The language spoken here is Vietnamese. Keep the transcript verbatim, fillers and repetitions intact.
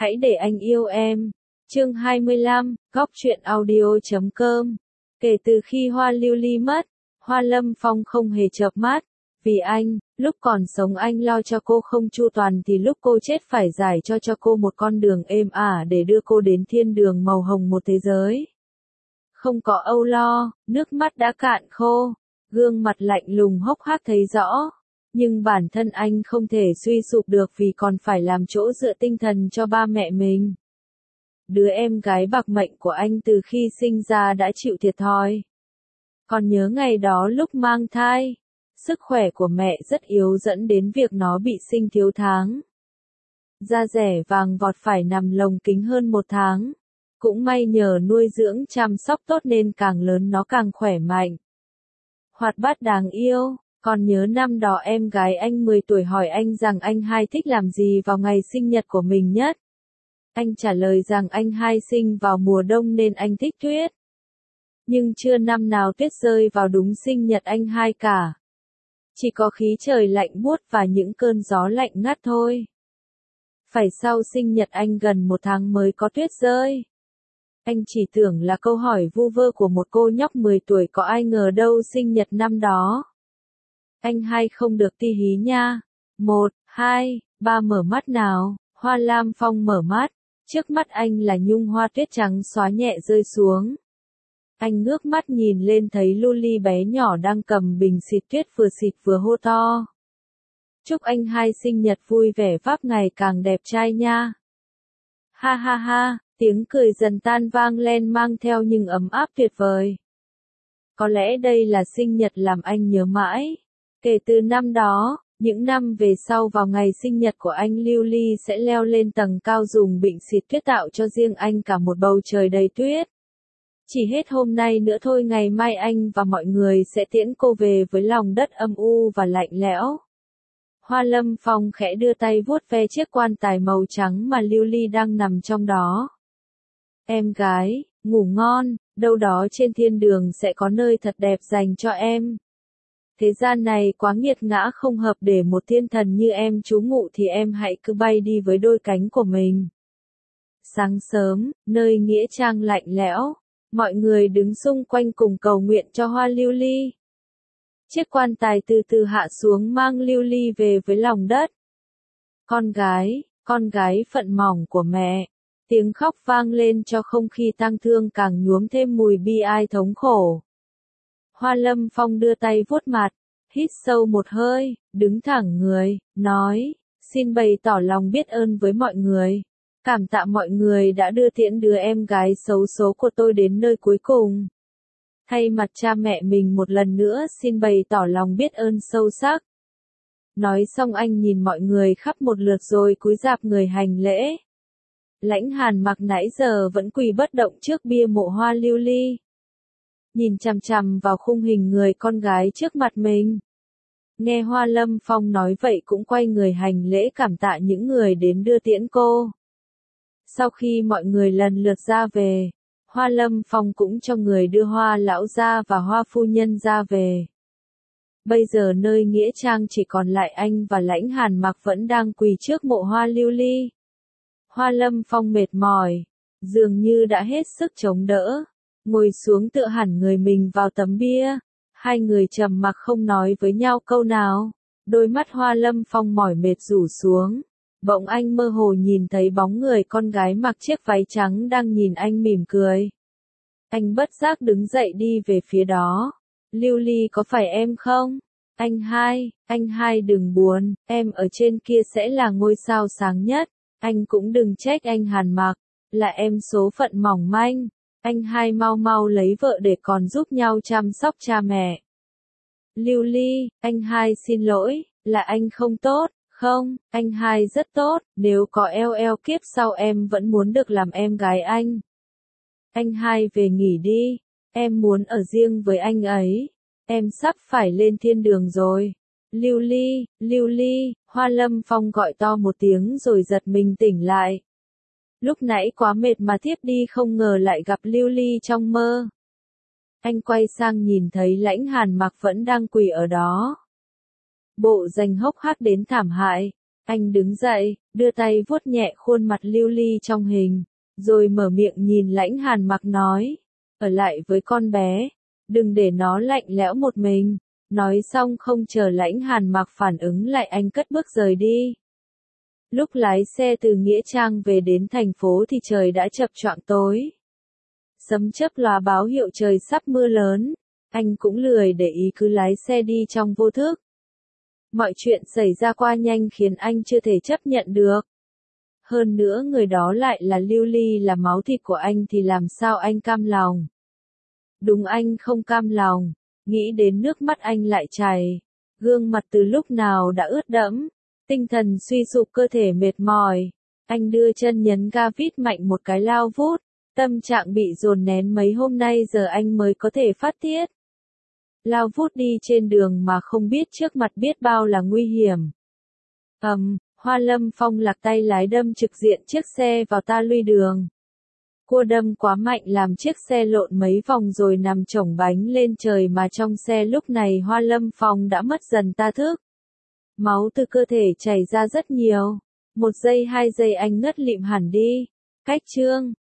Hãy để anh yêu em. Chương hai mươi lăm, góc truyện audio chấm com. Kể từ khi Hoa Lưu Ly mất, Hoa Lâm Phong không hề chợp mắt. Vì anh, lúc còn sống anh lo cho cô không chu toàn thì lúc cô chết phải giải cho cho cô một con đường êm ả để đưa cô đến thiên đường màu hồng một thế giới. Không có âu lo, nước mắt đã cạn khô, gương mặt lạnh lùng hốc hác thấy rõ. Nhưng bản thân anh không thể suy sụp được vì còn phải làm chỗ dựa tinh thần cho ba mẹ mình. Đứa em gái bạc mệnh của anh từ khi sinh ra đã chịu thiệt thòi. Còn nhớ ngày đó lúc mang thai, sức khỏe của mẹ rất yếu dẫn đến việc nó bị sinh thiếu tháng. Da rẻ vàng vọt phải nằm lồng kính hơn một tháng. Cũng may nhờ nuôi dưỡng chăm sóc tốt nên càng lớn nó càng khỏe mạnh. Hoạt bát đáng yêu. Còn nhớ năm đó em gái anh mười tuổi hỏi anh rằng anh hai thích làm gì vào ngày sinh nhật của mình nhất. Anh trả lời rằng anh hai sinh vào mùa đông nên anh thích tuyết. Nhưng chưa năm nào tuyết rơi vào đúng sinh nhật anh hai cả. Chỉ có khí trời lạnh buốt và những cơn gió lạnh ngắt thôi. Phải sau sinh nhật anh gần một tháng mới có tuyết rơi. Anh chỉ tưởng là câu hỏi vu vơ của một cô nhóc mười tuổi, có ai ngờ đâu sinh nhật năm đó. Anh hai không được ti hí nha. Một, hai, ba mở mắt nào. Hoa Lam Phong mở mắt. Trước mắt anh là nhung hoa tuyết trắng xóa nhẹ rơi xuống. Anh ngước mắt nhìn lên thấy Luli bé nhỏ đang cầm bình xịt tuyết vừa xịt vừa hô to. Chúc anh hai sinh nhật vui vẻ váp ngày càng đẹp trai nha. Ha ha ha, tiếng cười dần tan vang lên mang theo nhưng ấm áp tuyệt vời. Có lẽ đây là sinh nhật làm anh nhớ mãi. Kể từ năm đó, những năm về sau vào ngày sinh nhật của anh Lưu Ly sẽ leo lên tầng cao dùng bình xịt tuyết tạo cho riêng anh cả một bầu trời đầy tuyết. Chỉ hết hôm nay nữa thôi ngày mai anh và mọi người sẽ tiễn cô về với lòng đất âm u và lạnh lẽo. Hoa Lâm Phong khẽ đưa tay vuốt ve chiếc quan tài màu trắng mà Lưu Ly đang nằm trong đó. Em gái, ngủ ngon, đâu đó trên thiên đường sẽ có nơi thật đẹp dành cho em. Thế gian này quá nghiệt ngã không hợp để một thiên thần như em trú ngụ thì em hãy cứ bay đi với đôi cánh của mình. Sáng sớm, nơi nghĩa trang lạnh lẽo, mọi người đứng xung quanh cùng cầu nguyện cho Hoa Lưu Ly. Chiếc quan tài từ từ hạ xuống mang Lưu Ly về với lòng đất. Con gái, con gái phận mỏng của mẹ. Tiếng khóc vang lên cho không khí tang thương càng nhuốm thêm mùi bi ai thống khổ. Hoa Lâm Phong đưa tay vuốt mặt, hít sâu một hơi, đứng thẳng người, nói, xin bày tỏ lòng biết ơn với mọi người. Cảm tạ mọi người đã đưa tiễn đứa em gái xấu số của tôi đến nơi cuối cùng. Thay mặt cha mẹ mình một lần nữa xin bày tỏ lòng biết ơn sâu sắc. Nói xong anh nhìn mọi người khắp một lượt rồi cúi rạp người hành lễ. Lãnh Hàn Mặc nãy giờ vẫn quỳ bất động trước bia mộ Hoa Lưu Ly. Nhìn chằm chằm vào khung hình người con gái trước mặt mình. Nghe Hoa Lâm Phong nói vậy cũng quay người hành lễ cảm tạ những người đến đưa tiễn cô. Sau khi mọi người lần lượt ra về, Hoa Lâm Phong cũng cho người đưa Hoa lão gia và Hoa phu nhân ra về. Bây giờ nơi nghĩa trang chỉ còn lại anh và Lãnh Hàn Mặc vẫn đang quỳ trước mộ Hoa Lưu Ly. Hoa Lâm Phong mệt mỏi, dường như đã hết sức chống đỡ, ngồi xuống tựa hẳn người mình vào tấm bia. Hai người trầm mặc không nói với nhau câu nào. Đôi mắt Hoa Lâm Phong mỏi mệt rủ xuống. Bỗng anh mơ hồ nhìn thấy bóng người con gái mặc chiếc váy trắng đang nhìn anh mỉm cười. Anh bất giác đứng dậy đi về phía đó. Lưu Ly có phải em không? Anh hai, anh hai đừng buồn, em ở trên kia sẽ là ngôi sao sáng nhất. Anh cũng đừng trách anh Hàn Mặc, là em số phận mỏng manh. Anh hai mau mau lấy vợ để còn giúp nhau chăm sóc cha mẹ. Lưu Ly, anh hai xin lỗi, là anh không tốt. Không, anh hai rất tốt, nếu có eo eo kiếp sau em vẫn muốn được làm em gái anh. Anh hai về nghỉ đi, em muốn ở riêng với anh ấy. Em sắp phải lên thiên đường rồi. Lưu Ly, Lưu Ly, Hoa Lâm Phong gọi to một tiếng rồi giật mình tỉnh lại. Lúc nãy quá mệt mà thiếp đi không ngờ lại gặp Lưu Ly trong mơ. Anh quay sang nhìn thấy Lãnh Hàn Mặc vẫn đang quỳ ở đó. Bộ dành hốc hác đến thảm hại, Anh đứng dậy, đưa tay vuốt nhẹ khuôn mặt lưu ly trong hình, rồi mở miệng nhìn Lãnh Hàn Mặc nói, ở lại với con bé, đừng để nó lạnh lẽo một mình. Nói xong không chờ Lãnh Hàn Mặc phản ứng lại anh cất bước rời đi. Lúc lái xe từ Nghĩa Trang về đến thành phố thì trời đã chập choạng tối. Sấm chớp lóa báo hiệu trời sắp mưa lớn, anh cũng lười để ý cứ lái xe đi trong vô thức. Mọi chuyện xảy ra qua nhanh khiến anh chưa thể chấp nhận được. Hơn nữa người đó lại là Lưu Ly, là máu thịt của anh thì làm sao anh cam lòng. Đúng, anh không cam lòng, nghĩ đến nước mắt anh lại chảy, gương mặt từ lúc nào đã ướt đẫm, tinh thần suy sụp, cơ thể mệt mỏi. Anh đưa chân nhấn ga vít mạnh một cái lao vút, tâm trạng bị dồn nén mấy hôm nay giờ anh mới có thể phát tiết. Lao vút đi trên đường mà không biết trước mặt biết bao là nguy hiểm. Ầm, um, Hoa Lâm Phong lạc tay lái đâm trực diện chiếc xe vào ta luy đường. Cua đâm quá mạnh làm chiếc xe lộn mấy vòng rồi nằm chổng bánh lên trời, mà trong xe lúc này Hoa Lâm Phong đã mất dần ta thức. Máu từ cơ thể chảy ra rất nhiều. Một giây hai giây anh ngất lịm hẳn đi. Cách chương